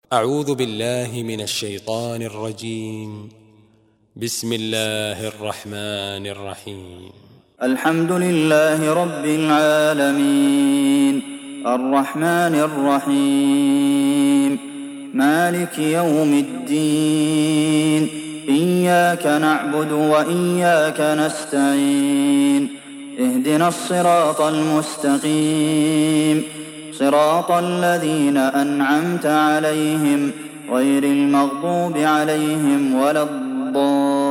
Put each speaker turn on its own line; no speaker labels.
أعوذ بالله من الشيطان الرجيم. بسم الله الرحمن الرحيم.
الحمد لله رب العالمين الرحمن الرحيم مالك يوم الدين إياك نعبد وإياك نستعين اهدنا الصراط المستقيم صراط الذين أنعمت عليهم غير المغضوب عليهم ولا الضالين